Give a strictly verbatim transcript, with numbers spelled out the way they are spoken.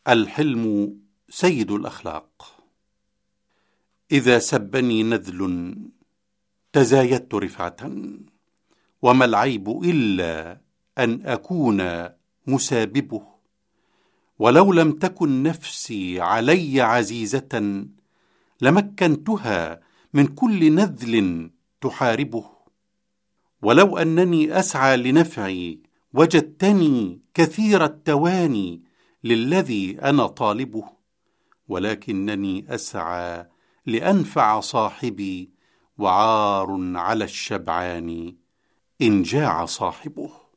الحلم سيد الأخلاق. إذا سبني نذل تزايدت رفعة، وما العيب إلا أن أكون مساببه. ولو لم تكن نفسي علي عزيزة لمكنتها من كل نذل تحاربه. ولو أنني أسعى لنفعي وجدتني كثير التواني للذي أنا طالبه، ولكنني أسعى لأنفع صاحبي، وعار على الشبعان إن جاع صاحبه.